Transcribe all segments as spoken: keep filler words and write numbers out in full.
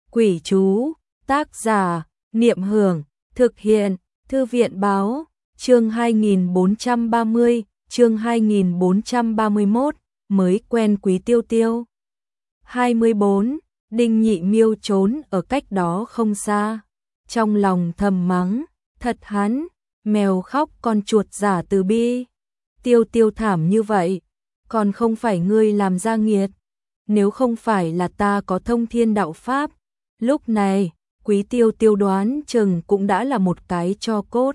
Quỷ chú, tác giả, Niệm Hưởng, thực hiện, Thư viện Báo, chương hai nghìn bốn trăm ba mươi, chương hai nghìn bốn trăm ba mươi mốt, mới quen Quý Tiêu Tiêu. hai mươi bốn, Đinh Nhị Miêu trốn ở cách đó không xa, trong lòng thầm mắng, thật hắn, mèo khóc con chuột giả từ bi. Tiêu Tiêu thảm như vậy, còn không phải ngươi làm ra nghiệt, nếu không phải là ta có thông thiên đạo pháp, lúc này, Quý Tiêu Tiêu đoán chừng cũng đã là một cái tro cốt.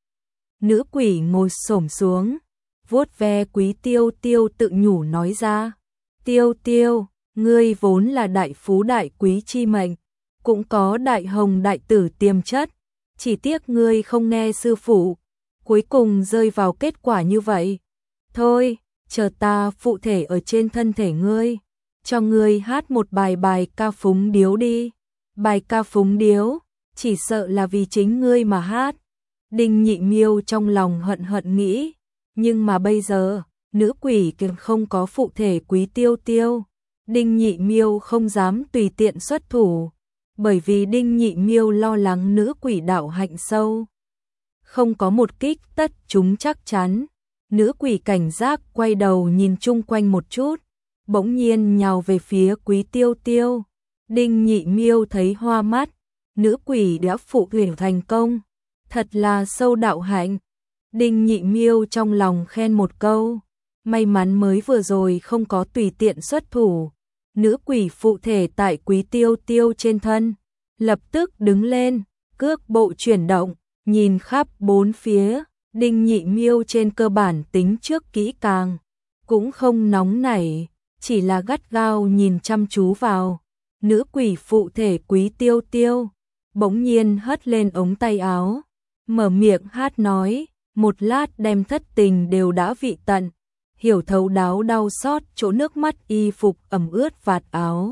Nữ quỷ ngồi xổm xuống, vuốt ve Quý Tiêu Tiêu tự nhủ nói ra, Tiêu Tiêu, ngươi vốn là đại phú đại quý chi mệnh, cũng có đại hồng đại tử tiềm chất, chỉ tiếc ngươi không nghe sư phụ, cuối cùng rơi vào kết quả như vậy. Thôi, chờ ta phụ thể ở trên thân thể ngươi, cho ngươi hát một bài bài ca phúng điếu đi. Bài ca phúng điếu, chỉ sợ là vì chính ngươi mà hát. Đinh Nhị Miêu trong lòng hận hận nghĩ, nhưng mà bây giờ, nữ quỷ kia không có phụ thể Quý Tiêu Tiêu. Đinh Nhị Miêu không dám tùy tiện xuất thủ, bởi vì Đinh Nhị Miêu lo lắng nữ quỷ đạo hạnh sâu. Không có một kích tất chúng chắc chắn. Nữ quỷ cảnh giác quay đầu nhìn chung quanh một chút, bỗng nhiên nhào về phía Quý Tiêu Tiêu. Đinh Nhị Miêu thấy hoa mắt, nữ quỷ đã phụ thể thành công, thật là sâu đạo hạnh. Đinh Nhị Miêu trong lòng khen một câu, may mắn mới vừa rồi không có tùy tiện xuất thủ. Nữ quỷ phụ thể tại Quý Tiêu Tiêu trên thân, lập tức đứng lên, cước bộ chuyển động, nhìn khắp bốn phía. Đinh Nhị Miêu trên cơ bản tính trước kỹ càng, cũng không nóng nảy, chỉ là gắt gao nhìn chăm chú vào. Nữ quỷ phụ thể Quý Tiêu Tiêu, bỗng nhiên hất lên ống tay áo, mở miệng hát nói, một lát đem thất tình đều đã vị tận, hiểu thấu đáo đau xót chỗ nước mắt y phục ẩm ướt vạt áo.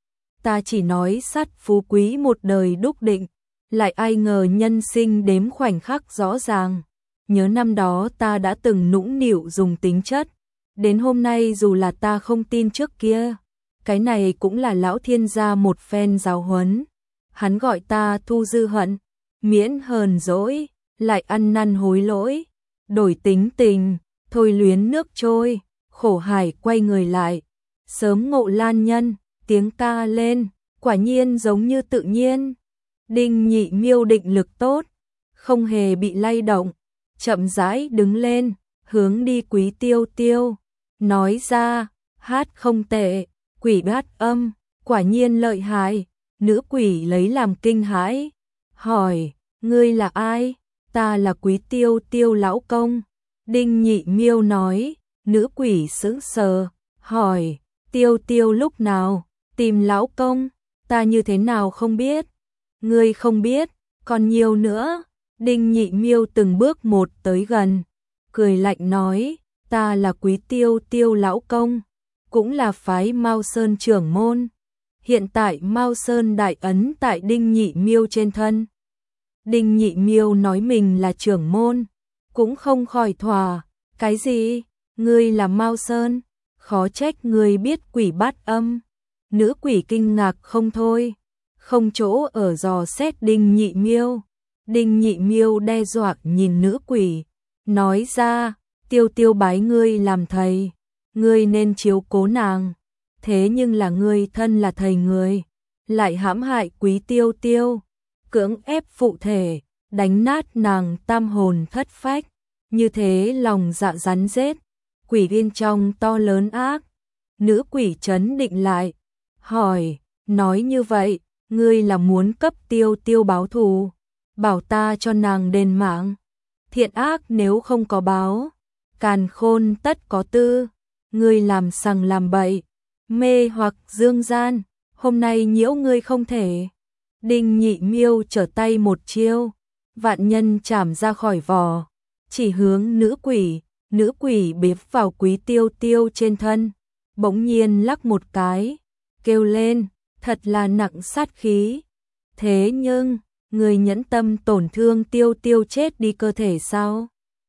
Ta chỉ nói sát phú quý một đời đúc định, lại ai ngờ nhân sinh đếm khoảnh khắc rõ ràng. Nhớ năm đó ta đã từng nũng nịu dùng tính chất, đến hôm nay dù là ta không tin trước kia, cái này cũng là lão thiên gia một phen giáo huấn. Hắn gọi ta thu dư hận, miễn hờn dỗi, lại ăn năn hối lỗi, đổi tính tình, thôi luyến nước trôi, khổ hải quay người lại, sớm ngộ lan nhân, tiếng ca lên, quả nhiên giống như tự nhiên. Đinh Nhị Miêu định lực tốt, không hề bị lay động, chậm rãi đứng lên, hướng đi Quý Tiêu Tiêu, nói ra, hát không tệ, quỷ bát âm, quả nhiên lợi hại. Nữ quỷ lấy làm kinh hãi, hỏi, ngươi là ai? Ta là Quý Tiêu Tiêu lão công. Đinh Nhị Miêu nói. Nữ quỷ sững sờ, hỏi, Tiêu Tiêu lúc nào tìm lão công? Ta như thế nào không biết? Ngươi không biết, còn nhiều nữa. Đinh Nhị Miêu từng bước một tới gần, cười lạnh nói, ta là Quý Tiêu Tiêu lão công, cũng là phái Mao Sơn trưởng môn. Hiện tại Mao Sơn đại ấn tại Đinh Nhị Miêu trên thân. Đinh Nhị Miêu nói mình là trưởng môn, cũng không khỏi thòa, cái gì? Ngươi là Mao Sơn? Khó trách ngươi biết quỷ bát âm. Nữ quỷ kinh ngạc không thôi, không chỗ ở dò xét Đinh Nhị Miêu. Đinh Nhị Miêu đe dọa nhìn nữ quỷ, nói ra, Tiêu Tiêu bái ngươi làm thầy, ngươi nên chiếu cố nàng. Thế nhưng là ngươi thân là thầy người, lại hãm hại Quý Tiêu Tiêu, cưỡng ép phụ thể, đánh nát nàng tam hồn thất phách, như thế lòng dạ rắn rết, quỷ bên trong to lớn ác. Nữ quỷ trấn định lại, hỏi, nói như vậy, ngươi là muốn cấp Tiêu Tiêu báo thù, bảo ta cho nàng đền mạng. Thiện ác nếu không có báo, càn khôn tất có tư, ngươi làm sằng làm bậy, mê hoặc dương gian, hôm nay nhiễu ngươi không thể. Đinh Nhị Miêu trở tay một chiêu, vạn nhân chảm ra khỏi vỏ, chỉ hướng nữ quỷ. Nữ quỷ bếp vào Quý Tiêu Tiêu trên thân, bỗng nhiên lắc một cái, kêu lên, thật là nặng sát khí. Thế nhưng, người nhẫn tâm tổn thương Tiêu Tiêu chết đi cơ thể sao?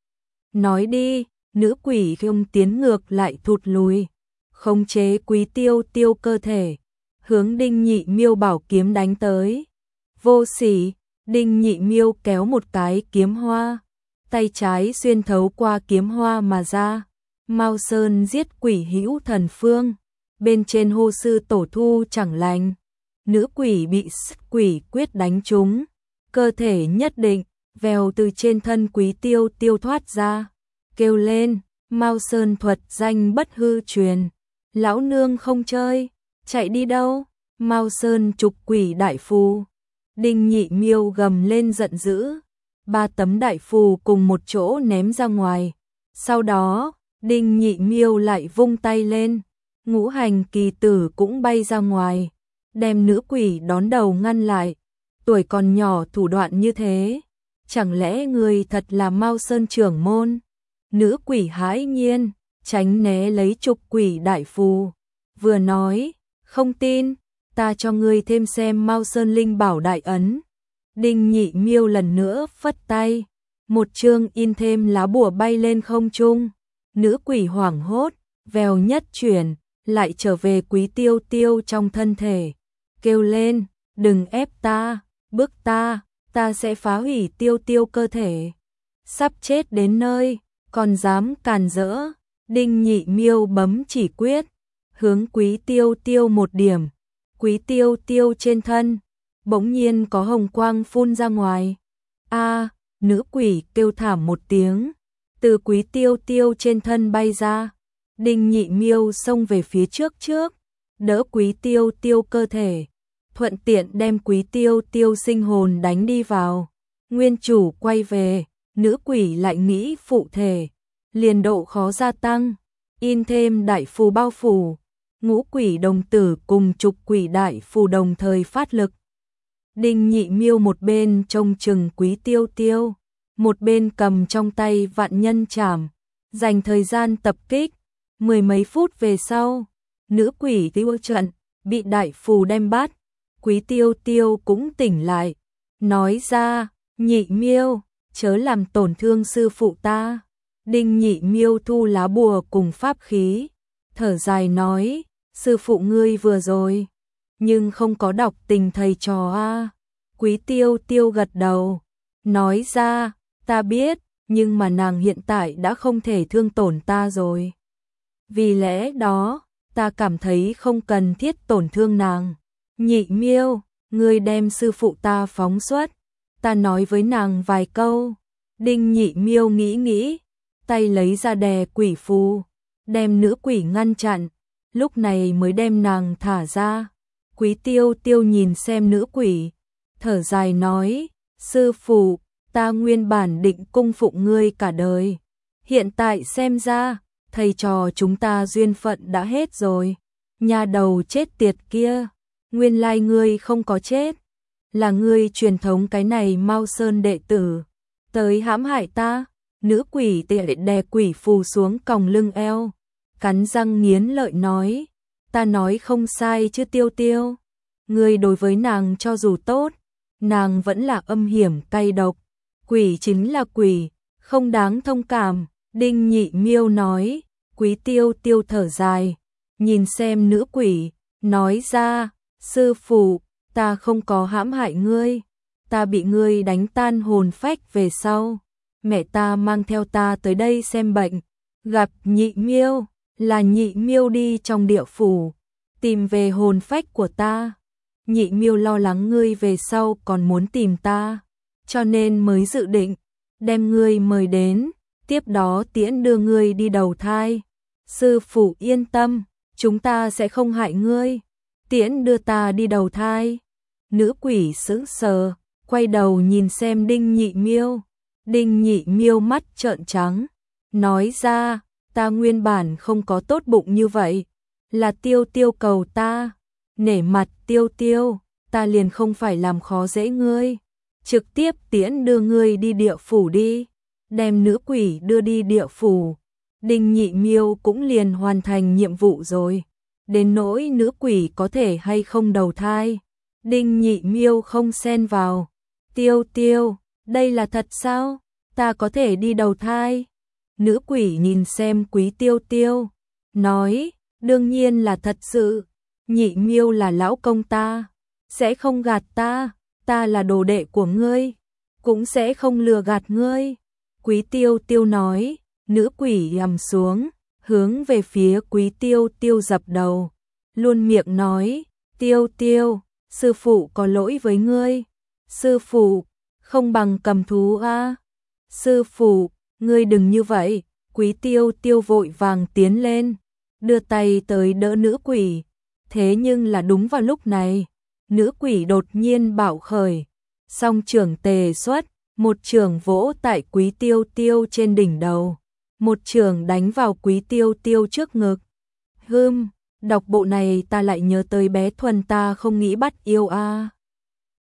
Nói đi. Nữ quỷ không tiến ngược lại thụt lùi, khống chế Quý Tiêu Tiêu cơ thể, hướng Đinh Nhị Miêu bảo kiếm đánh tới. Vô sỉ, Đinh Nhị Miêu kéo một cái kiếm hoa, tay trái xuyên thấu qua kiếm hoa mà ra. Mao Sơn giết quỷ hữu thần phương, bên trên hô sư tổ thu chẳng lành. Nữ quỷ bị quỷ quyết đánh trúng, cơ thể nhất định, vèo từ trên thân Quý Tiêu Tiêu thoát ra, kêu lên, Mao Sơn thuật danh bất hư truyền. Lão nương không chơi, chạy đi đâu? Mao Sơn trục quỷ đại phù. Đinh Nhị Miêu gầm lên giận dữ, ba tấm đại phù cùng một chỗ ném ra ngoài. Sau đó, Đinh Nhị Miêu lại vung tay lên, ngũ hành kỳ tử cũng bay ra ngoài, đem nữ quỷ đón đầu ngăn lại. Tuổi còn nhỏ thủ đoạn như thế, chẳng lẽ người thật là Mao Sơn trưởng môn? Nữ quỷ hãi nhiên, tránh né lấy trục quỷ đại phù, vừa nói, không tin, ta cho ngươi thêm xem Mao Sơn linh bảo đại ấn. Đinh Nhị Miêu lần nữa phất tay, một chương in thêm lá bùa bay lên không trung. Nữ quỷ hoảng hốt, vèo nhất chuyển, lại trở về Quý Tiêu Tiêu trong thân thể, kêu lên, đừng ép ta, bức ta, ta sẽ phá hủy Tiêu Tiêu cơ thể. Sắp chết đến nơi, còn dám càn rỡ. Đinh Nhị Miêu bấm chỉ quyết, hướng Quý Tiêu Tiêu một điểm. Quý Tiêu Tiêu trên thân, bỗng nhiên có hồng quang phun ra ngoài. A, nữ quỷ kêu thảm một tiếng, từ Quý Tiêu Tiêu trên thân bay ra. Đinh Nhị Miêu xông về phía trước trước, đỡ Quý Tiêu Tiêu cơ thể, thuận tiện đem Quý Tiêu Tiêu sinh hồn đánh đi vào. Nguyên chủ quay về, nữ quỷ lại nghĩ phụ thể, liền độ khó gia tăng, in thêm đại phù bao phủ. Ngũ quỷ đồng tử cùng trục quỷ đại phù đồng thời phát lực. Đinh Nhị Miêu một bên trông chừng Quý Tiêu Tiêu, một bên cầm trong tay vạn nhân trảm, dành thời gian tập kích. Mười mấy phút về sau, nữ quỷ tiêu trận, bị đại phù đem bắt. Quý Tiêu Tiêu cũng tỉnh lại, nói ra, Nhị Miêu, chớ làm tổn thương sư phụ ta. Đinh Nhị Miêu thu lá bùa cùng pháp khí, thở dài nói, sư phụ ngươi vừa rồi, nhưng không có đọc tình thầy trò a. Quý Tiêu Tiêu gật đầu, nói ra, ta biết, nhưng mà nàng hiện tại đã không thể thương tổn ta rồi. Vì lẽ đó, ta cảm thấy không cần thiết tổn thương nàng. Nhị Miêu, ngươi đem sư phụ ta phóng xuất, ta nói với nàng vài câu. Đinh Nhị Miêu nghĩ nghĩ, tay lấy ra đè quỷ phù, đem nữ quỷ ngăn chặn, lúc này mới đem nàng thả ra. Quý Tiêu Tiêu nhìn xem nữ quỷ, thở dài nói, sư phụ, ta nguyên bản định cung phụng ngươi cả đời, hiện tại xem ra, thầy trò chúng ta duyên phận đã hết rồi. Nhà đầu chết tiệt kia, nguyên lai ngươi không có chết, là ngươi truyền thống cái này Mao Sơn đệ tử, tới hãm hại ta. Nữ quỷ tệ đè quỷ phù xuống còng lưng eo, cắn răng nghiến lợi nói, ta nói không sai chứ Tiêu Tiêu, ngươi đối với nàng cho dù tốt, nàng vẫn là âm hiểm cay độc, quỷ chính là quỷ, không đáng thông cảm. Đinh Nhị Miêu nói. Quý Tiêu Tiêu thở dài, nhìn xem nữ quỷ, nói ra, sư phụ, ta không có hãm hại ngươi, ta bị ngươi đánh tan hồn phách về sau, mẹ ta mang theo ta tới đây xem bệnh, gặp Nhị Miêu, là Nhị Miêu đi trong địa phủ, tìm về hồn phách của ta. Nhị Miêu lo lắng ngươi về sau còn muốn tìm ta, cho nên mới dự định đem ngươi mời đến, tiếp đó tiễn đưa ngươi đi đầu thai. Sư phụ yên tâm, chúng ta sẽ không hại ngươi, tiễn đưa ta đi đầu thai. Nữ quỷ sững sờ, quay đầu nhìn xem Đinh Nhị Miêu. Đinh Nhị Miêu mắt trợn trắng, nói ra, ta nguyên bản không có tốt bụng như vậy, là Tiêu Tiêu cầu ta, nể mặt Tiêu Tiêu, ta liền không phải làm khó dễ ngươi, trực tiếp tiễn đưa ngươi đi địa phủ đi, đem nữ quỷ đưa đi địa phủ. Đinh Nhị Miêu cũng liền hoàn thành nhiệm vụ rồi, đến nỗi nữ quỷ có thể hay không đầu thai, Đinh Nhị Miêu không xen vào. Tiêu Tiêu, đây là thật sao? Ta có thể đi đầu thai? Nữ quỷ nhìn xem Quý Tiêu Tiêu, nói, đương nhiên là thật sự, Nhị Miêu là lão công ta, sẽ không gạt ta, ta là đồ đệ của ngươi, cũng sẽ không lừa gạt ngươi. Quý Tiêu Tiêu nói, nữ quỷ ầm xuống, hướng về phía Quý Tiêu Tiêu dập đầu, luôn miệng nói, Tiêu Tiêu, sư phụ có lỗi với ngươi. Sư phụ, không bằng cầm thú a. Sư phụ, ngươi đừng như vậy. Quý Tiêu Tiêu vội vàng tiến lên, đưa tay tới đỡ nữ quỷ. Thế nhưng là đúng vào lúc này, nữ quỷ đột nhiên bạo khởi, song trưởng tề xuất, một trường vỗ tại Quý Tiêu Tiêu trên đỉnh đầu, một trường đánh vào Quý Tiêu Tiêu trước ngực. Hừm, đọc bộ này ta lại nhớ tới bé Thuần ta không nghĩ bắt yêu a.